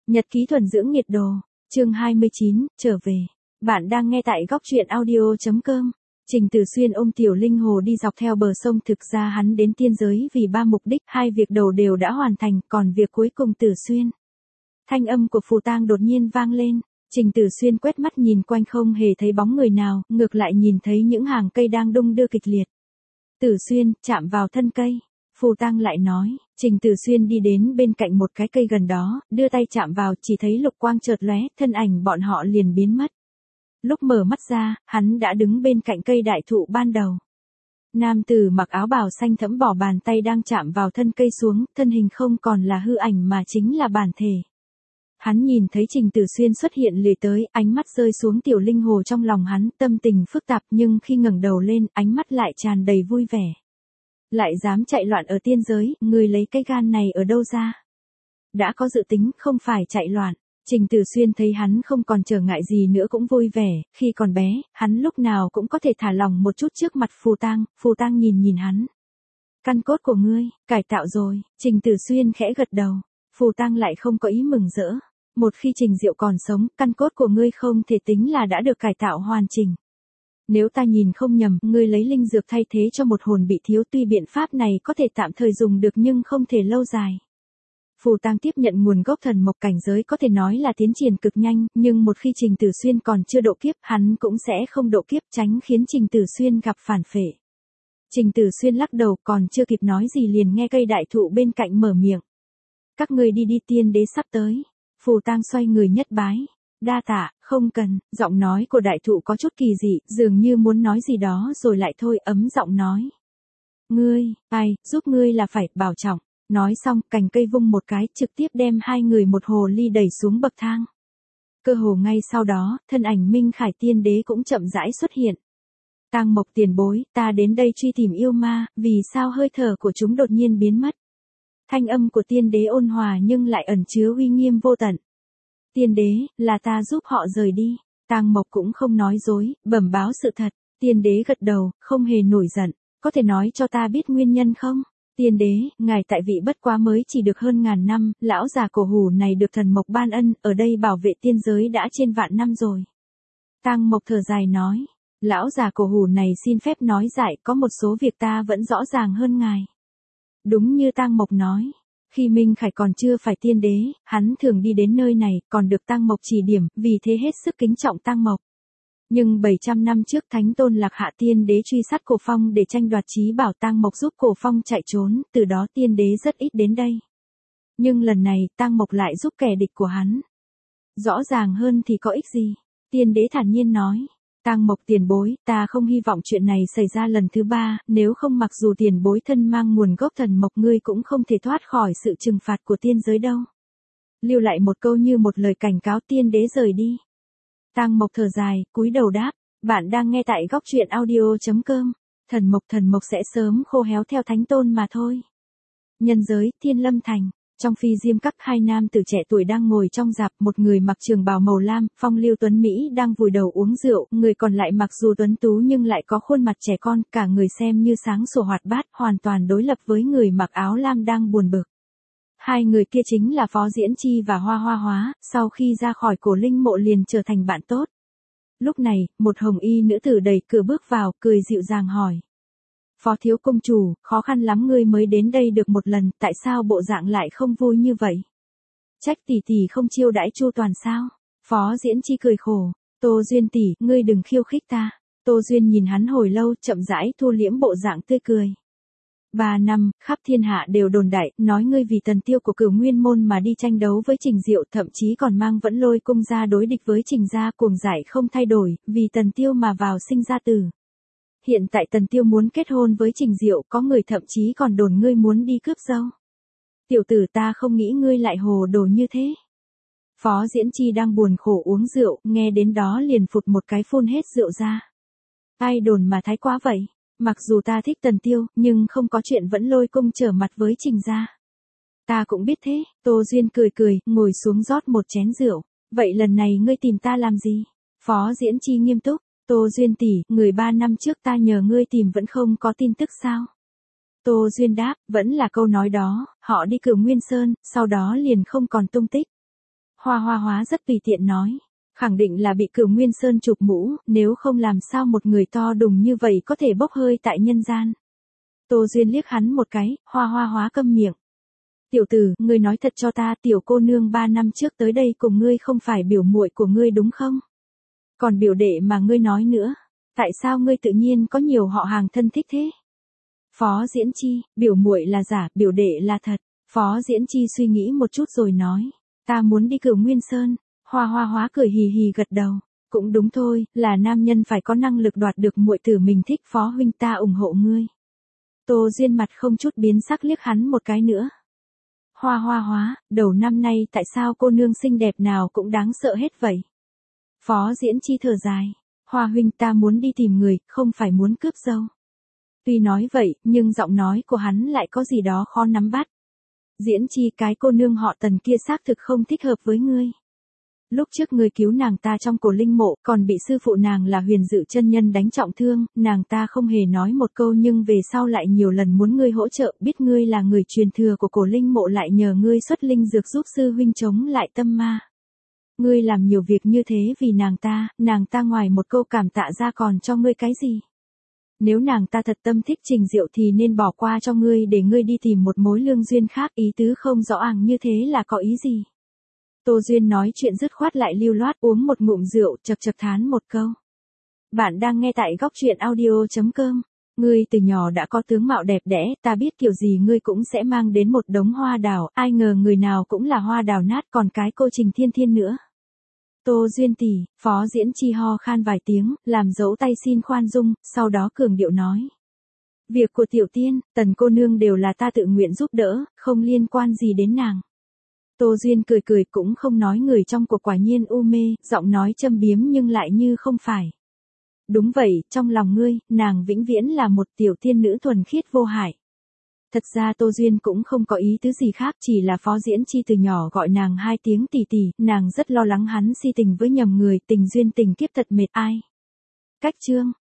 Nhật ký thuần dưỡng nhiệt độ, chương 29, trở về. Bạn đang nghe tại góc truyện audio.com. Trình Tử Xuyên ôm Tiểu Linh Hồ đi dọc theo bờ sông, thực ra hắn đến tiên giới vì 3 mục đích, 2 việc đầu đều đã hoàn thành, còn việc cuối cùng Tử Xuyên. Thanh âm của Phù Tang đột nhiên vang lên, Trình Tử Xuyên quét mắt nhìn quanh không hề thấy bóng người nào, ngược lại nhìn thấy những hàng cây đang đung đưa kịch liệt. Tử Xuyên, chạm vào thân cây. Phù Tang lại nói, Trình Tử Xuyên đi đến bên cạnh một cái cây gần đó, đưa tay chạm vào, chỉ thấy lục quang chợt lóe, thân ảnh bọn họ liền biến mất. Lúc mở mắt ra, hắn đã đứng bên cạnh cây đại thụ ban đầu. Nam tử mặc áo bào xanh thẫm bỏ bàn tay đang chạm vào thân cây xuống, thân hình không còn là hư ảnh mà chính là bản thể. Hắn nhìn thấy Trình Tử Xuyên xuất hiện lười tới, ánh mắt rơi xuống Tiểu Linh Hồ trong lòng hắn, tâm tình phức tạp, nhưng khi ngẩng đầu lên, ánh mắt lại tràn đầy vui vẻ. Lại dám chạy loạn ở tiên giới, ngươi lấy cái gan này ở đâu ra? Đã có dự tính, không phải chạy loạn. Trình Tử Xuyên thấy hắn không còn trở ngại gì nữa cũng vui vẻ, khi còn bé, hắn lúc nào cũng có thể thả lỏng một chút trước mặt Phù Tang nhìn hắn. Căn cốt của ngươi, cải tạo rồi, Trình Tử Xuyên khẽ gật đầu, Phù Tang lại không có ý mừng rỡ. Một khi Trình Diệu còn sống, căn cốt của ngươi không thể tính là đã được cải tạo hoàn chỉnh. Nếu ta nhìn không nhầm, ngươi lấy linh dược thay thế cho một hồn bị thiếu, tuy biện pháp này có thể tạm thời dùng được nhưng không thể lâu dài. Phù Tang tiếp nhận nguồn gốc thần mộc, cảnh giới có thể nói là tiến triển cực nhanh, nhưng một khi Trình Tử Xuyên còn chưa độ kiếp, hắn cũng sẽ không độ kiếp, tránh khiến Trình Tử Xuyên gặp phản phệ. Trình Tử Xuyên lắc đầu, còn chưa kịp nói gì liền nghe cây đại thụ bên cạnh mở miệng. Các ngươi đi, tiên đế sắp tới. Phù Tang xoay người nhất bái. Đa tạ, không cần. Giọng nói của đại thụ có chút kỳ dị, dường như muốn nói gì đó rồi lại thôi, ấm giọng nói. Ngươi, giúp ngươi là phải bảo trọng. Nói xong, cành cây vung một cái, trực tiếp đem hai người một hồ ly đẩy xuống bậc thang. Cơ hồ ngay sau đó, thân ảnh Minh Khải tiên đế cũng chậm rãi xuất hiện. Tang Mộc tiền bối, ta đến đây truy tìm yêu ma, vì sao hơi thở của chúng đột nhiên biến mất? Thanh âm của tiên đế ôn hòa nhưng lại ẩn chứa uy nghiêm vô tận. Tiên đế, là ta giúp họ rời đi. Tang Mộc cũng không nói dối, bẩm báo sự thật. Tiên đế gật đầu, không hề nổi giận. Có thể nói cho ta biết nguyên nhân không? Tiên đế, ngài tại vị bất quá mới chỉ được hơn 1000 năm, lão già cổ hủ này được thần mộc ban ân, ở đây bảo vệ tiên giới đã trên vạn năm rồi. Tang Mộc thở dài nói, lão già cổ hủ này xin phép nói dại, có một số việc ta vẫn rõ ràng hơn ngài. Đúng như Tang Mộc nói, khi Minh Khải còn chưa phải tiên đế, hắn thường đi đến nơi này, còn được Tang Mộc chỉ điểm, vì thế hết sức kính trọng Tang Mộc. Nhưng 700 năm trước Thánh Tôn Lạc Hạ tiên đế truy sát Cổ Phong để tranh đoạt chí bảo, Tang Mộc giúp Cổ Phong chạy trốn, từ đó tiên đế rất ít đến đây. Nhưng lần này, Tang Mộc lại giúp kẻ địch của hắn. Rõ ràng hơn thì có ích gì? Tiên đế thản nhiên nói. Tang Mộc tiền bối, ta không hy vọng chuyện này xảy ra lần thứ 3, nếu không mặc dù tiền bối thân mang nguồn gốc thần mộc, ngươi cũng không thể thoát khỏi sự trừng phạt của tiên giới đâu. Lưu lại một câu như một lời cảnh cáo, tiên đế rời đi. Tang Mộc thở dài, cúi đầu đáp, bạn đang nghe tại góc truyện audio.com. Thần mộc sẽ sớm khô héo theo Thánh Tôn mà thôi. Nhân giới, Thiên Lâm Thành. Trong phi diêm các, hai nam tử trẻ tuổi đang ngồi trong rạp, một người mặc trường bào màu lam, phong lưu tuấn Mỹ đang vùi đầu uống rượu, người còn lại mặc dù tuấn tú nhưng lại có khuôn mặt trẻ con, cả người xem như sáng sủa hoạt bát, hoàn toàn đối lập với người mặc áo lam đang buồn bực. Hai người kia chính là Phó Diễn Chi và Hoa Hoa Hóa, sau khi ra khỏi Cổ Linh mộ liền trở thành bạn tốt. Lúc này, một hồng y nữ tử đẩy cửa bước vào, cười dịu dàng hỏi. Phó thiếu công chủ, khó khăn lắm ngươi mới đến đây được một lần, tại sao bộ dạng lại không vui như vậy? Trách tỷ tỷ không chiêu đãi chu toàn sao? Phó Diễn Chi cười khổ, Tô Duyên tỷ, ngươi đừng khiêu khích ta. Tô Duyên nhìn hắn hồi lâu, chậm rãi thu liễm bộ dạng tươi cười. 3 năm, khắp thiên hạ đều đồn đại, nói ngươi vì Tần Tiêu của Cửu Nguyên môn mà đi tranh đấu với Trình Diệu, thậm chí còn mang Vẫn Lôi cung ra đối địch với Trình gia, cuồng dại không thay đổi, vì Tần Tiêu mà vào sinh ra tử. Hiện tại Tần Tiêu muốn kết hôn với Trình Diệu, có người thậm chí còn đồn ngươi muốn đi cướp dâu. Tiểu tử, ta không nghĩ ngươi lại hồ đồ như thế. Phó Diễn Chi đang buồn khổ uống rượu, nghe đến đó liền phụt một cái phun hết rượu ra. Ai đồn mà thái quá vậy? Mặc dù ta thích Tần Tiêu, nhưng không có chuyện Vẫn Lôi cung trở mặt với Trình gia. Ta cũng biết thế. Tô Duyên cười, ngồi xuống rót một chén rượu. Vậy lần này ngươi tìm ta làm gì? Phó Diễn Chi nghiêm túc. Tô Duyên tỷ, người 3 năm trước ta nhờ ngươi tìm vẫn không có tin tức sao? Tô Duyên đáp, vẫn là câu nói đó, họ đi Cửu Nguyên Sơn, sau đó liền không còn tung tích. Hoa Hoa Hóa rất tùy tiện nói. Khẳng định là bị Cửu Nguyên Sơn chụp mũ, nếu không làm sao một người to đùng như vậy có thể bốc hơi tại nhân gian. Tô Duyên liếc hắn một cái, Hoa Hoa Hóa câm miệng. Tiểu tử, ngươi nói thật cho ta, tiểu cô nương 3 năm trước tới đây cùng ngươi không phải biểu muội của ngươi đúng không? Còn biểu đệ mà ngươi nói nữa, tại sao ngươi tự nhiên có nhiều họ hàng thân thích thế? Phó Diễn Chi, biểu muội là giả, biểu đệ là thật. Phó Diễn Chi suy nghĩ một chút rồi nói, ta muốn đi Cửu Nguyên Sơn. Hoa Hoa Hóa cười hì hì gật đầu, cũng đúng thôi, là nam nhân phải có năng lực đoạt được muội tử mình thích, Phó huynh ta ủng hộ ngươi. Tô Duyên mặt không chút biến sắc liếc hắn một cái nữa. Hoa Hoa Hóa, đầu năm nay tại sao cô nương xinh đẹp nào cũng đáng sợ hết vậy? Phó Diễn Chi thở dài, Hoa huynh ta muốn đi tìm người, không phải muốn cướp dâu. Tuy nói vậy, nhưng giọng nói của hắn lại có gì đó khó nắm bắt. Diễn Chi, cái cô nương họ Tần kia xác thực không thích hợp với ngươi. Lúc trước ngươi cứu nàng ta trong cổ linh mộ, còn bị sư phụ nàng là Huyền Dự chân nhân đánh trọng thương, nàng ta không hề nói một câu nhưng về sau lại nhiều lần muốn ngươi hỗ trợ, biết ngươi là người truyền thừa của cổ linh mộ lại nhờ ngươi xuất linh dược giúp sư huynh chống lại tâm ma. Ngươi làm nhiều việc như thế vì nàng ta ngoài một câu cảm tạ ra còn cho ngươi cái gì? Nếu nàng ta thật tâm thích Trình Diệu thì nên bỏ qua cho ngươi để ngươi đi tìm một mối lương duyên khác, ý tứ không rõ ràng như thế là có ý gì? Tô Duyên nói chuyện dứt khoát lại lưu loát uống một ngụm rượu, chật chật thán một câu. Bạn đang nghe tại góc truyện audio.com. Ngươi từ nhỏ đã có tướng mạo đẹp đẽ, ta biết kiểu gì ngươi cũng sẽ mang đến một đống hoa đào, ai ngờ người nào cũng là hoa đào nát, còn cái cô Trình Thiên Thiên nữa. Tô Duyên tỷ, Phó Diễn Chi ho khan vài tiếng, làm dấu tay xin khoan dung, sau đó cường điệu nói. Việc của tiểu tiên, Tần cô nương đều là ta tự nguyện giúp đỡ, không liên quan gì đến nàng. Tô Duyên cười cười cũng không nói người trong cuộc quả nhiên u mê, giọng nói châm biếm nhưng lại như không phải. Đúng vậy, trong lòng ngươi, nàng vĩnh viễn là một tiểu tiên nữ thuần khiết vô hại. Thật ra Tô Duyên cũng không có ý tứ gì khác, chỉ là Phó Diễn Chi từ nhỏ gọi nàng 2 tiếng tỷ tỷ, nàng rất lo lắng hắn si tình với nhầm người, tình duyên tình kiếp thật mệt ai. Cách chương.